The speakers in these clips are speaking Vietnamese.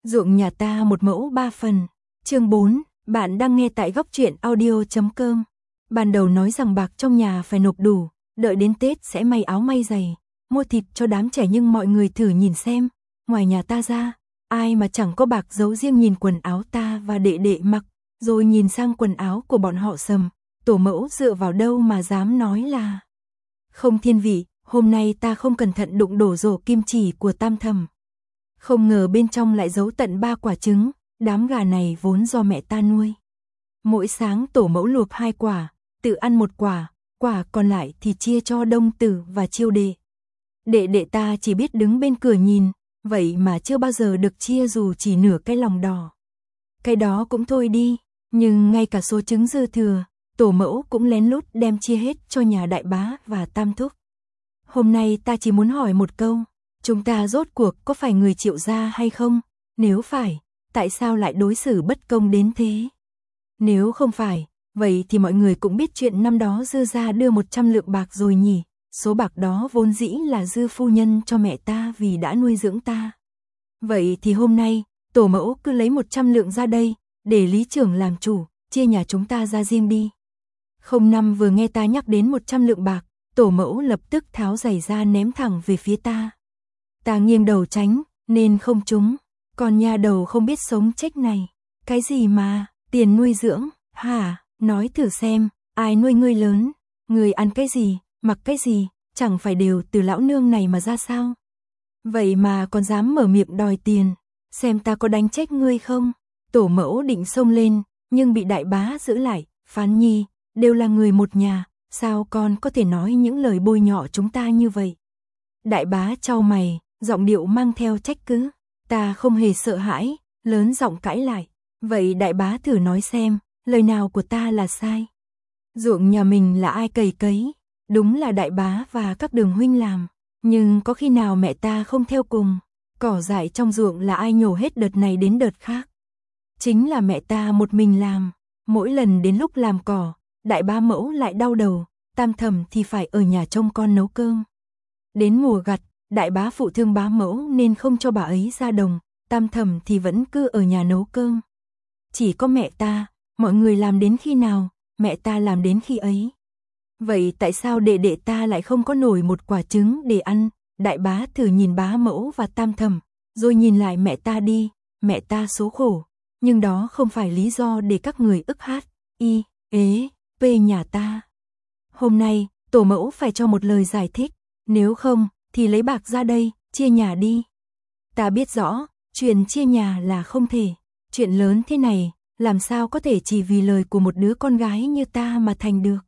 Ruộng nhà ta một mẫu 3 phần. Chương 4, bạn đang nghe tại góc truyện audio.com. Ban đầu nói rằng bạc trong nhà phải nộp đủ, đợi đến Tết sẽ may áo may giày, mua thịt cho đám trẻ, nhưng mọi người thử nhìn xem, ngoài nhà ta ra, ai mà chẳng có bạc. Giấu riêng nhìn quần áo ta và đệ đệ mặc, rồi nhìn sang quần áo của bọn họ sầm, tổ mẫu dựa vào đâu mà dám nói là không thiên vị. Hôm nay ta không cẩn thận đụng đổ rổ kim chỉ của Tam Thẩm. Không ngờ bên trong lại giấu tận 3 quả trứng, đám gà này vốn do mẹ ta nuôi. Mỗi sáng tổ mẫu luộc 2 quả, tự ăn 1 quả, quả còn lại thì chia cho Đông Tử và Chiêu Đệ. Đệ ta chỉ biết đứng bên cửa nhìn, vậy mà chưa bao giờ được chia dù chỉ nửa cái lòng đỏ. Cái đó cũng thôi đi, nhưng ngay cả số trứng dư thừa, tổ mẫu cũng lén lút đem chia hết cho nhà đại bá và Tam Thúc. Hôm nay ta chỉ muốn hỏi một câu, chúng ta rốt cuộc có phải người Triệu gia hay không? Nếu phải, tại sao lại đối xử bất công đến thế? Nếu không phải, vậy thì mọi người cũng biết chuyện năm đó Dư gia đưa 100 lượng bạc rồi nhỉ? Số bạc đó vốn dĩ là Dư phu nhân cho mẹ ta vì đã nuôi dưỡng ta. Vậy thì hôm nay, tổ mẫu cứ lấy 100 lượng ra đây, để lý trưởng làm chủ, chia nhà chúng ta ra riêng đi. Không năm vừa nghe ta nhắc đến 100 lượng bạc, tổ mẫu lập tức tháo giày ra ném thẳng về phía ta. Ta nghiêng đầu tránh, nên không trúng. Còn nhà đầu không biết sống chết này. Cái gì mà, tiền nuôi dưỡng, hả? Nói thử xem, ai nuôi ngươi lớn? Ngươi ăn cái gì, mặc cái gì, chẳng phải đều từ lão nương này mà ra sao? Vậy mà còn dám mở miệng đòi tiền, xem ta có đánh chết ngươi không? Tổ mẫu định xông lên, nhưng bị đại bá giữ lại. Phán nhi, đều là người một nhà, sao con có thể nói những lời bôi nhọ chúng ta như vậy? Đại bá chau mày, giọng điệu mang theo trách cứ. Ta không hề sợ hãi, lớn giọng cãi lại. Vậy đại bá thử nói xem, lời nào của ta là sai? Ruộng nhà mình là ai cày cấy? Đúng là đại bá và các đường huynh làm, nhưng có khi nào mẹ ta không theo cùng? Cỏ dại trong ruộng là ai nhổ hết đợt này đến đợt khác? Chính là mẹ ta một mình làm. Mỗi lần đến lúc làm cỏ, đại bá mẫu lại đau đầu, Tam Thẩm thì phải ở nhà trông con nấu cơm. Đến mùa gặt, đại bá phụ thương bá mẫu nên không cho bà ấy ra đồng, Tam Thẩm thì vẫn cứ ở nhà nấu cơm. Chỉ có mẹ ta, mọi người làm đến khi nào, mẹ ta làm đến khi ấy. Vậy tại sao đệ ta lại không có nổi 1 quả trứng để ăn? Đại bá thử nhìn bá mẫu và Tam Thẩm, rồi nhìn lại mẹ ta đi, mẹ ta số khổ. Nhưng đó không phải lý do để các người ức hát, y, ế, về nhà ta. Hôm nay, tổ mẫu phải cho một lời giải thích, nếu không, thì lấy bạc ra đây, chia nhà đi. Ta biết rõ, chuyện chia nhà là không thể, chuyện lớn thế này, làm sao có thể chỉ vì lời của một đứa con gái như ta mà thành được.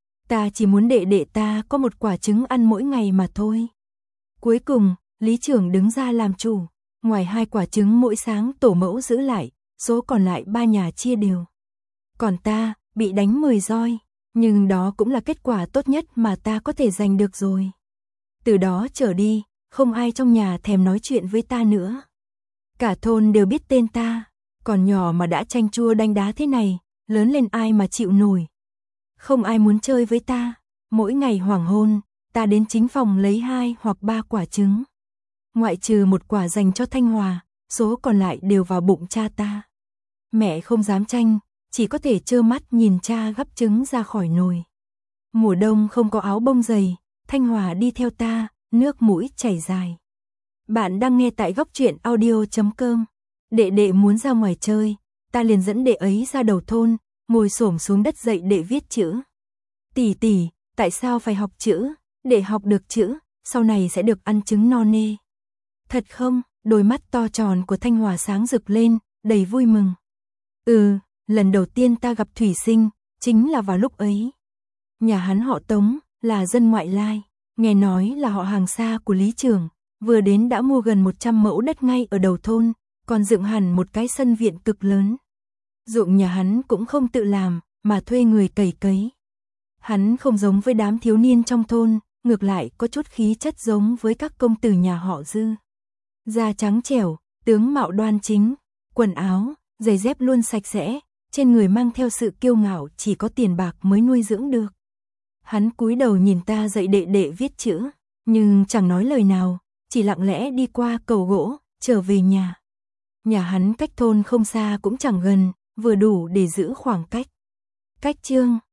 Ta chỉ muốn đệ ta có 1 quả trứng ăn mỗi ngày mà thôi. Cuối cùng, lý trưởng đứng ra làm chủ, ngoài 2 quả trứng mỗi sáng tổ mẫu giữ lại, số còn lại 3 nhà chia đều. Còn ta, bị đánh 10 roi, nhưng đó cũng là kết quả tốt nhất mà ta có thể giành được rồi. Từ đó trở đi, không ai trong nhà thèm nói chuyện với ta nữa. Cả thôn đều biết tên ta, còn nhỏ mà đã chanh chua đánh đá thế này, lớn lên ai mà chịu nổi. Không ai muốn chơi với ta, mỗi ngày hoàng hôn, ta đến chính phòng lấy 2 hoặc 3 quả trứng. Ngoại trừ 1 quả dành cho Thanh Hòa, số còn lại đều vào bụng cha ta. Mẹ không dám tranh, chỉ có thể trơ mắt nhìn cha gắp trứng ra khỏi nồi. Mùa đông không có áo bông dày, Thanh Hòa đi theo ta, nước mũi chảy dài. Bạn đang nghe tại góc truyện audio.com. Đệ muốn ra ngoài chơi, ta liền dẫn đệ ấy ra đầu thôn, ngồi xổm xuống đất dạy đệ viết chữ. Tỷ, tại sao phải học chữ? Để học được chữ, sau này sẽ được ăn trứng no nê. Thật không? Đôi mắt to tròn của Thanh Hòa sáng rực lên, đầy vui mừng. Lần đầu tiên ta gặp Thủy Sinh, chính là vào lúc ấy. Nhà hắn họ Tống, là dân ngoại lai, nghe nói là họ hàng xa của lý trưởng, vừa đến đã mua gần 100 mẫu đất ngay ở đầu thôn, còn dựng hẳn một cái sân viện cực lớn. Ruộng nhà hắn cũng không tự làm, mà thuê người cày cấy. Hắn không giống với đám thiếu niên trong thôn, ngược lại có chút khí chất giống với các công tử nhà họ Dư. Da trắng trẻo, tướng mạo đoan chính, quần áo, giày dép luôn sạch sẽ, trên người mang theo sự kiêu ngạo chỉ có tiền bạc mới nuôi dưỡng được. Hắn cúi đầu nhìn ta dạy đệ viết chữ, nhưng chẳng nói lời nào, chỉ lặng lẽ đi qua cầu gỗ, trở về nhà. Nhà hắn cách thôn không xa cũng chẳng gần, vừa đủ để giữ khoảng cách. Cách chương